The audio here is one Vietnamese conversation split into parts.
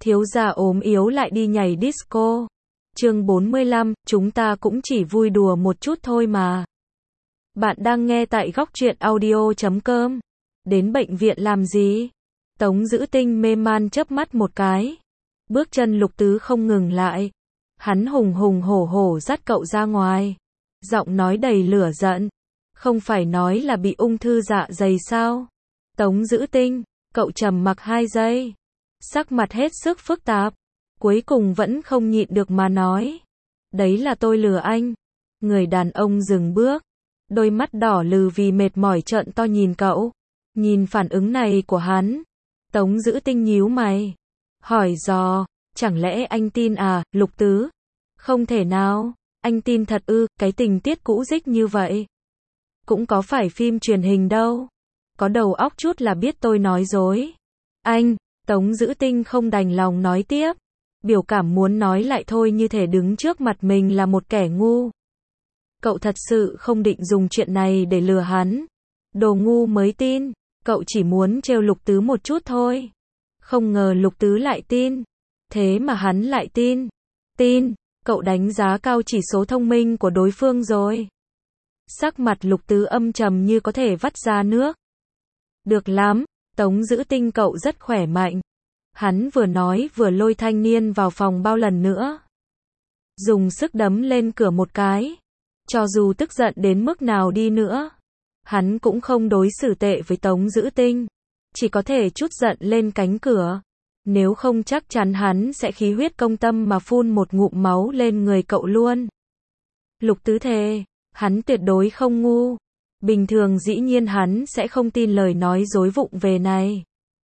Thiếu gia ốm yếu lại đi nhảy disco. Chương 45, chúng ta cũng chỉ vui đùa một chút thôi mà. Bạn đang nghe tại góc truyện audio.com. Đến bệnh viện làm gì? Tống Dữ Tinh mê man chớp mắt một cái. Bước chân Lục Tứ không ngừng lại. Hắn hùng hùng hổ hổ dắt cậu ra ngoài. Giọng nói đầy lửa giận. Không phải nói là bị ung thư dạ dày sao? Tống Dữ Tinh, cậu trầm mặc 2 giây. Sắc mặt hết sức phức tạp. Cuối cùng vẫn không nhịn được mà nói. Đấy là tôi lừa anh. Người đàn ông dừng bước. Đôi mắt đỏ lừ vì mệt mỏi trợn to nhìn cậu. Nhìn phản ứng này của hắn. Tống Dữ Tinh nhíu mày. Hỏi dò, chẳng lẽ anh tin à, Lục Tứ? Không thể nào, anh tin thật ư, cái tình tiết cũ dích như vậy. Cũng có phải phim truyền hình đâu. Có đầu óc chút là biết tôi nói dối. Anh, Tống Dữ Tinh không đành lòng nói tiếp. Biểu cảm muốn nói lại thôi như thể đứng trước mặt mình là một kẻ ngu. Cậu thật sự không định dùng chuyện này để lừa hắn. Đồ ngu mới tin, cậu chỉ muốn trêu Lục Tứ một chút thôi. Không ngờ Lục Tứ lại tin. Thế mà hắn lại tin. Tin, cậu đánh giá cao chỉ số thông minh của đối phương rồi. Sắc mặt Lục Tứ âm trầm như có thể vắt ra nước. Được lắm, Tống Dữ Tinh cậu rất khỏe mạnh. Hắn vừa nói vừa lôi thanh niên vào phòng bao lần nữa. Dùng sức đấm lên cửa một cái. Cho dù tức giận đến mức nào đi nữa, hắn cũng không đối xử tệ với Tống Dữ Tinh. Chỉ có thể trút giận lên cánh cửa. Nếu không chắc chắn hắn sẽ khí huyết công tâm mà phun một ngụm máu lên người cậu luôn. Lục Tứ thề, hắn tuyệt đối không ngu. Bình thường dĩ nhiên hắn sẽ không tin lời nói dối vụng về này.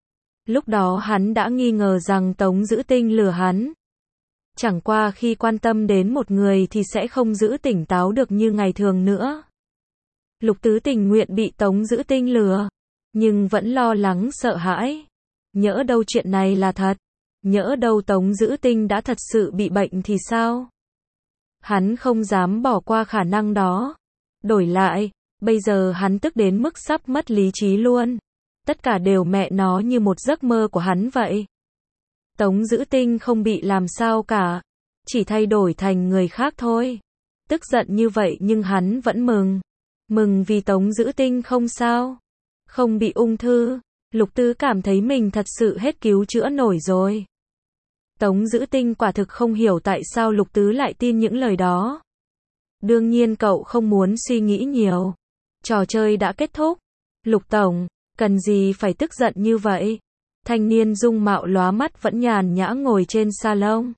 Lúc đó hắn đã nghi ngờ rằng Tống Dữ Tinh lừa hắn. Chẳng qua khi quan tâm đến một người thì sẽ không giữ tỉnh táo được như ngày thường nữa. Lục Tứ tình nguyện bị Tống Dữ Tinh lừa, nhưng vẫn lo lắng sợ hãi. Nhỡ đâu chuyện này là thật, nhỡ đâu Tống Dữ Tinh đã thật sự bị bệnh thì sao? Hắn không dám bỏ qua khả năng đó. Đổi lại, bây giờ hắn tức đến mức sắp mất lý trí luôn. Tất cả đều mẹ nó như một giấc mơ của hắn vậy. Tống Dữ Tinh không bị làm sao cả, chỉ thay đổi thành người khác thôi. Tức giận như vậy nhưng hắn vẫn mừng. Mừng vì Tống Dữ Tinh không sao, không bị ung thư. Lục Tứ cảm thấy mình thật sự hết cứu chữa nổi rồi. Tống Dữ Tinh quả thực không hiểu tại sao Lục Tứ lại tin những lời đó. Đương nhiên cậu không muốn suy nghĩ nhiều. Trò chơi đã kết thúc. Lục Tổng, cần gì phải tức giận như vậy? Thanh niên dung mạo lóa mắt vẫn nhàn nhã ngồi trên salon.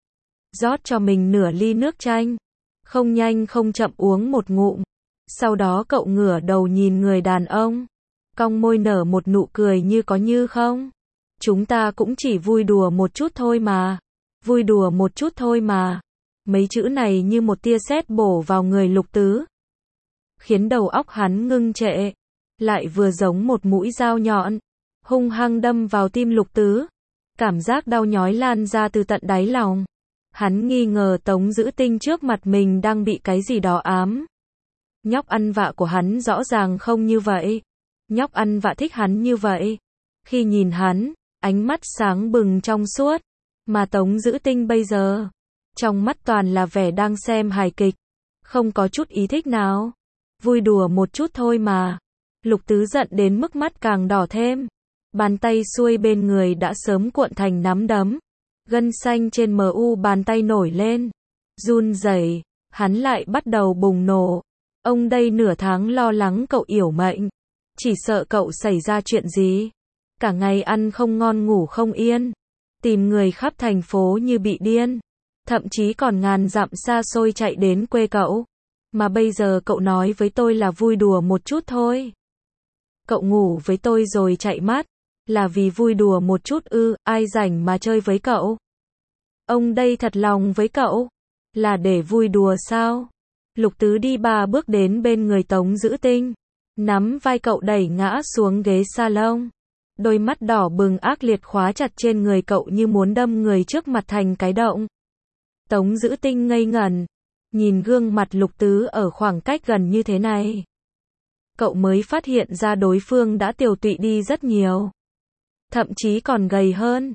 Rót cho mình nửa ly nước chanh. Không nhanh không chậm uống một ngụm. Sau đó cậu ngửa đầu nhìn người đàn ông. Cong môi nở một nụ cười như có như không. Chúng ta cũng chỉ vui đùa một chút thôi mà. Vui đùa một chút thôi mà. Mấy chữ này như một tia sét bổ vào người Lục Tứ. Khiến đầu óc hắn ngưng trệ. Lại vừa giống một mũi dao nhọn. Hung hăng đâm vào tim Lục Tứ. Cảm giác đau nhói lan ra từ tận đáy lòng. Hắn nghi ngờ Tống Dữ Tinh trước mặt mình đang bị cái gì đó ám. Nhóc ăn vạ của hắn rõ ràng không như vậy. Nhóc ăn vạ thích hắn như vậy. Khi nhìn hắn, ánh mắt sáng bừng trong suốt. Mà Tống Dữ Tinh bây giờ, trong mắt toàn là vẻ đang xem hài kịch. Không có chút ý thích nào. Vui đùa một chút thôi mà. Lục Tứ giận đến mức mắt càng đỏ thêm. Bàn tay xuôi bên người đã sớm cuộn thành nắm đấm. Gân xanh trên mu bàn tay nổi lên. Run rẩy, hắn lại bắt đầu bùng nổ. Ông đây nửa tháng lo lắng cậu yểu mệnh. Chỉ sợ cậu xảy ra chuyện gì. Cả ngày ăn không ngon ngủ không yên. Tìm người khắp thành phố như bị điên. Thậm chí còn ngàn dặm xa xôi chạy đến quê cậu. Mà bây giờ cậu nói với tôi là vui đùa một chút thôi. Cậu ngủ với tôi rồi chạy mất. Là vì vui đùa một chút ư, ai rảnh mà chơi với cậu. Ông đây thật lòng với cậu. Là để vui đùa sao? Lục Tứ đi 3 bước đến bên người Tống Dữ Tinh. Nắm vai cậu đẩy ngã xuống ghế salon. Đôi mắt đỏ bừng ác liệt khóa chặt trên người cậu như muốn đâm người trước mặt thành cái động. Tống Dữ Tinh ngây ngẩn. Nhìn gương mặt Lục Tứ ở khoảng cách gần như thế này. Cậu mới phát hiện ra đối phương đã tiều tụy đi rất nhiều. Thậm chí còn gầy hơn.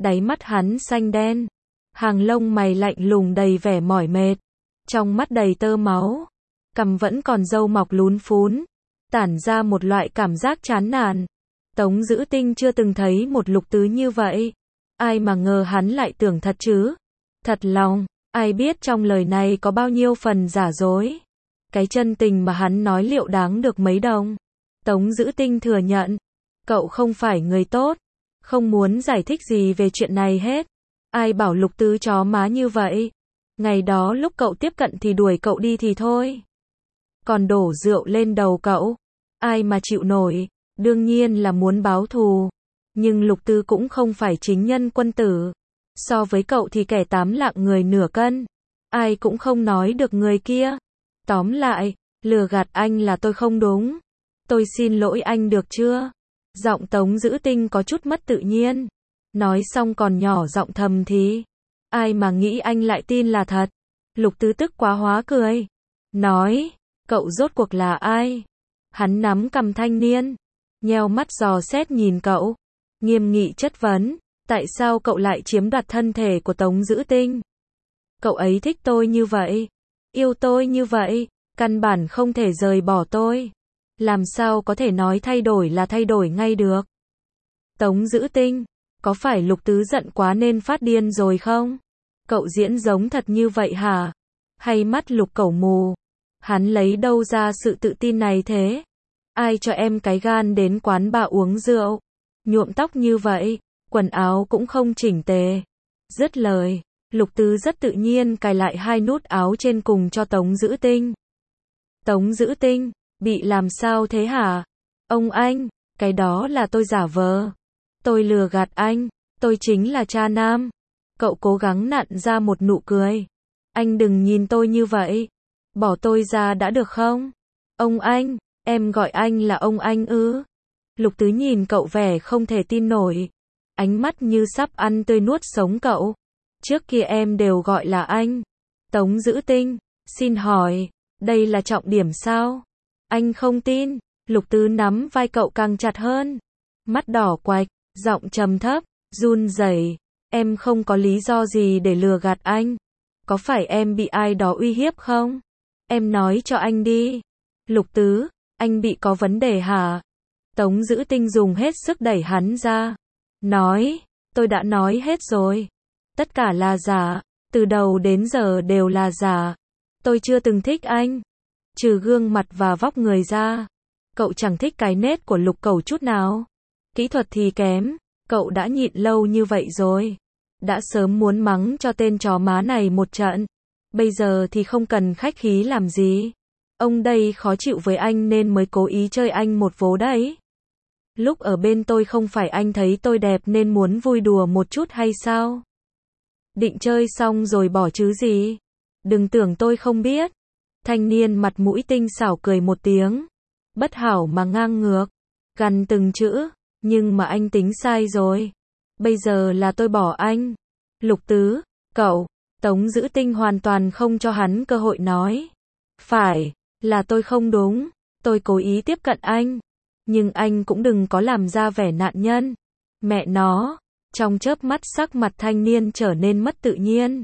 Đáy mắt hắn xanh đen, hàng lông mày lạnh lùng đầy vẻ mỏi mệt, trong mắt đầy tơ máu, cằm vẫn còn râu mọc lún phún, tản ra một loại cảm giác chán nản. Tống Dữ Tinh chưa từng thấy một Lục Tứ như vậy, ai mà ngờ hắn lại tưởng thật chứ. Thật lòng, ai biết trong lời này có bao nhiêu phần giả dối. Cái chân tình mà hắn nói liệu đáng được mấy đồng. Tống Dữ Tinh thừa nhận, cậu không phải người tốt, không muốn giải thích gì về chuyện này hết. Ai bảo Lục Tứ chó má như vậy. Ngày đó lúc cậu tiếp cận thì đuổi cậu đi thì thôi. Còn đổ rượu lên đầu cậu. Ai mà chịu nổi, đương nhiên là muốn báo thù. Nhưng Lục Tứ cũng không phải chính nhân quân tử. So với cậu thì kẻ 8 lạng người nửa cân. Ai cũng không nói được người kia. Tóm lại, lừa gạt anh là tôi không đúng. Tôi xin lỗi anh được chưa? Giọng Tống Dữ Tinh có chút mất tự nhiên. Nói xong còn nhỏ giọng thầm thì. Ai mà nghĩ anh lại tin là thật. Lục Tứ tức quá hóa cười. Nói, cậu rốt cuộc là ai? Hắn nắm cằm thanh niên, nheo mắt dò xét nhìn cậu, nghiêm nghị chất vấn, tại sao cậu lại chiếm đoạt thân thể của Tống Dữ Tinh? Cậu ấy thích tôi như vậy, yêu tôi như vậy, căn bản không thể rời bỏ tôi. Làm sao có thể nói thay đổi là thay đổi ngay được? Tống Dữ Tinh, có phải Lục Tứ giận quá nên phát điên rồi không? Cậu diễn giống thật như vậy hả? Hay mắt Lục cẩu mù? Hắn lấy đâu ra sự tự tin này thế? Ai cho em cái gan đến quán bà uống rượu? Nhuộm tóc như vậy, quần áo cũng không chỉnh tề. Dứt lời, Lục Tứ rất tự nhiên cài lại 2 nút áo trên cùng cho Tống Dữ Tinh. Tống Dữ Tinh, bị làm sao thế hả? Ông anh, cái đó là tôi giả vờ. Tôi lừa gạt anh, tôi chính là cha nam. Cậu cố gắng nặn ra một nụ cười. Anh đừng nhìn tôi như vậy. Bỏ tôi ra đã được không? Ông anh, em gọi anh là ông anh ư? Lục Tứ nhìn cậu vẻ không thể tin nổi. Ánh mắt như sắp ăn tươi nuốt sống cậu. Trước kia em đều gọi là anh. Tống Dữ Tinh, xin hỏi, đây là trọng điểm sao? Anh không tin. Lục Tứ nắm vai cậu càng chặt hơn. Mắt đỏ quạch, giọng trầm thấp, run rẩy. Em không có lý do gì để lừa gạt anh. Có phải em bị ai đó uy hiếp không? Em nói cho anh đi. Lục Tứ, anh bị có vấn đề hả? Tống Dữ Tinh dùng hết sức đẩy hắn ra. Nói, tôi đã nói hết rồi. Tất cả là giả, từ đầu đến giờ đều là giả. Tôi chưa từng thích anh. Trừ gương mặt và vóc người ra. Cậu chẳng thích cái nết của Lục cẩu chút nào. Kỹ thuật thì kém, cậu đã nhịn lâu như vậy rồi. Đã sớm muốn mắng cho tên chó má này một trận. Bây giờ thì không cần khách khí làm gì. Ông đây khó chịu với anh nên mới cố ý chơi anh một vố đấy. Lúc ở bên tôi không phải anh thấy tôi đẹp nên muốn vui đùa một chút hay sao? Định chơi xong rồi bỏ chứ gì? Đừng tưởng tôi không biết. Thanh niên mặt mũi tinh xảo cười một tiếng. Bất hảo mà ngang ngược. Gằn từng chữ. Nhưng mà anh tính sai rồi. Bây giờ là tôi bỏ anh. Lục Tứ, cậu. Tống Dữ Tinh hoàn toàn không cho hắn cơ hội nói. Phải, là tôi không đúng. Tôi cố ý tiếp cận anh. Nhưng anh cũng đừng có làm ra vẻ nạn nhân. Mẹ nó. Trong chớp mắt sắc mặt thanh niên trở nên mất tự nhiên.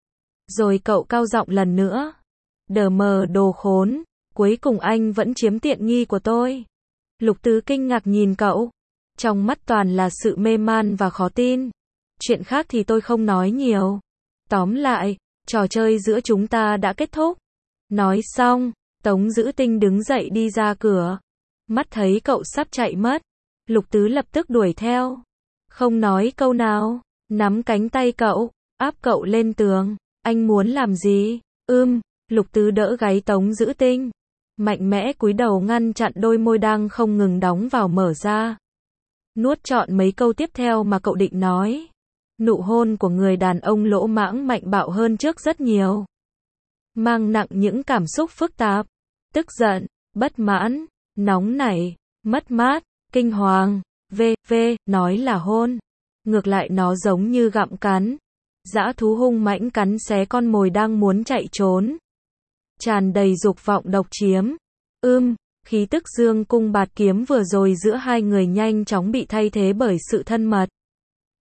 Rồi cậu cao giọng lần nữa. Đờ mờ đồ khốn. Cuối cùng anh vẫn chiếm tiện nghi của tôi. Lục Tứ kinh ngạc nhìn cậu. Trong mắt toàn là sự mê man và khó tin. Chuyện khác thì tôi không nói nhiều. Tóm lại, trò chơi giữa chúng ta đã kết thúc. Nói xong, Tống Dữ Tinh đứng dậy đi ra cửa. Mắt thấy cậu sắp chạy mất. Lục Tứ lập tức đuổi theo. Không nói câu nào, nắm cánh tay cậu, áp cậu lên tường. Anh muốn làm gì? Lục Tứ đỡ gáy Tống Dữ Tinh. Mạnh mẽ cúi đầu ngăn chặn đôi môi đang không ngừng đóng vào mở ra. Nuốt trọn mấy câu tiếp theo mà cậu định nói. Nụ hôn của người đàn ông lỗ mãng mạnh bạo hơn trước rất nhiều. Mang nặng những cảm xúc phức tạp. Tức giận, bất mãn, nóng nảy, mất mát, kinh hoàng. Nói là hôn. Ngược lại nó giống như gặm cắn. Dã thú hung mãnh cắn xé con mồi đang muốn chạy trốn. Tràn đầy dục vọng độc chiếm. Khí tức dương cung bạt kiếm vừa rồi giữa hai người nhanh chóng bị thay thế bởi sự thân mật.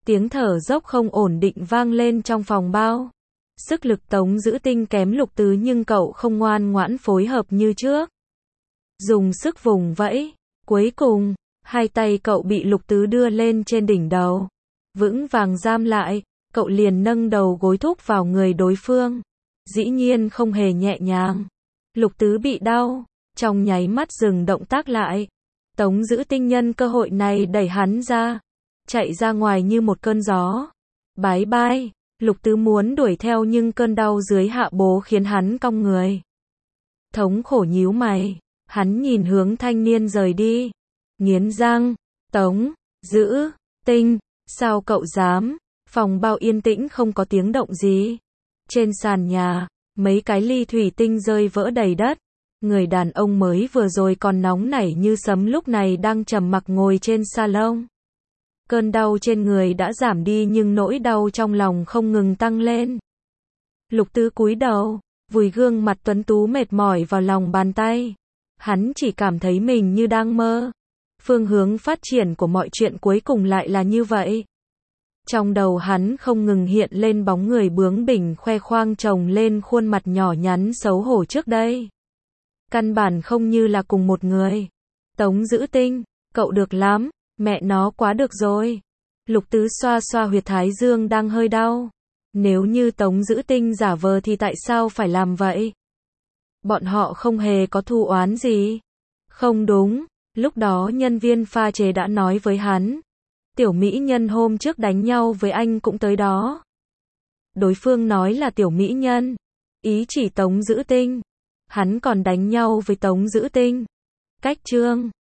Tiếng thở dốc không ổn định vang lên trong phòng bao. Sức lực Tống Dữ Tinh kém Lục Tứ nhưng cậu không ngoan ngoãn phối hợp như trước. Dùng sức vùng vẫy. Cuối cùng, hai tay cậu bị Lục Tứ đưa lên trên đỉnh đầu. Vững vàng giam lại, cậu liền nâng đầu gối thúc vào người đối phương. Dĩ nhiên không hề nhẹ nhàng. Lục Tứ bị đau, trong nháy mắt dừng động tác lại. Tống Dữ Tinh nhân cơ hội này đẩy hắn ra, chạy ra ngoài như một cơn gió. Bái bai, Lục Tứ muốn đuổi theo nhưng cơn đau dưới hạ bố khiến hắn cong người. Thống khổ nhíu mày, hắn nhìn hướng thanh niên rời đi. Nghiến răng, Tống Dữ Tinh, sao cậu dám? Phòng bao yên tĩnh không có tiếng động gì. Trên sàn nhà, mấy cái ly thủy tinh rơi vỡ đầy đất. Người đàn ông mới vừa rồi còn nóng nảy như sấm lúc này đang trầm mặc ngồi trên salon. Cơn đau trên người đã giảm đi nhưng nỗi đau trong lòng không ngừng tăng lên. Lục Tứ cúi đầu, vùi gương mặt tuấn tú mệt mỏi vào lòng bàn tay. Hắn chỉ cảm thấy mình như đang mơ. Phương hướng phát triển của mọi chuyện cuối cùng lại là như vậy. Trong đầu hắn không ngừng hiện lên bóng người bướng bỉnh khoe khoang chồng lên khuôn mặt nhỏ nhắn xấu hổ trước đây. Căn bản không như là cùng một người. Tống Dữ Tinh, cậu được lắm, mẹ nó quá được rồi. Lục Tứ xoa xoa huyệt thái dương đang hơi đau. Nếu như Tống Dữ Tinh giả vờ thì tại sao phải làm vậy? Bọn họ không hề có thù oán gì. Không đúng, lúc đó nhân viên pha chế đã nói với hắn. Tiểu mỹ nhân hôm trước đánh nhau với anh cũng tới đó. Đối phương nói là tiểu mỹ nhân, ý chỉ Tống Dữ Tinh. Hắn còn đánh nhau với Tống Dữ Tinh. Cách chương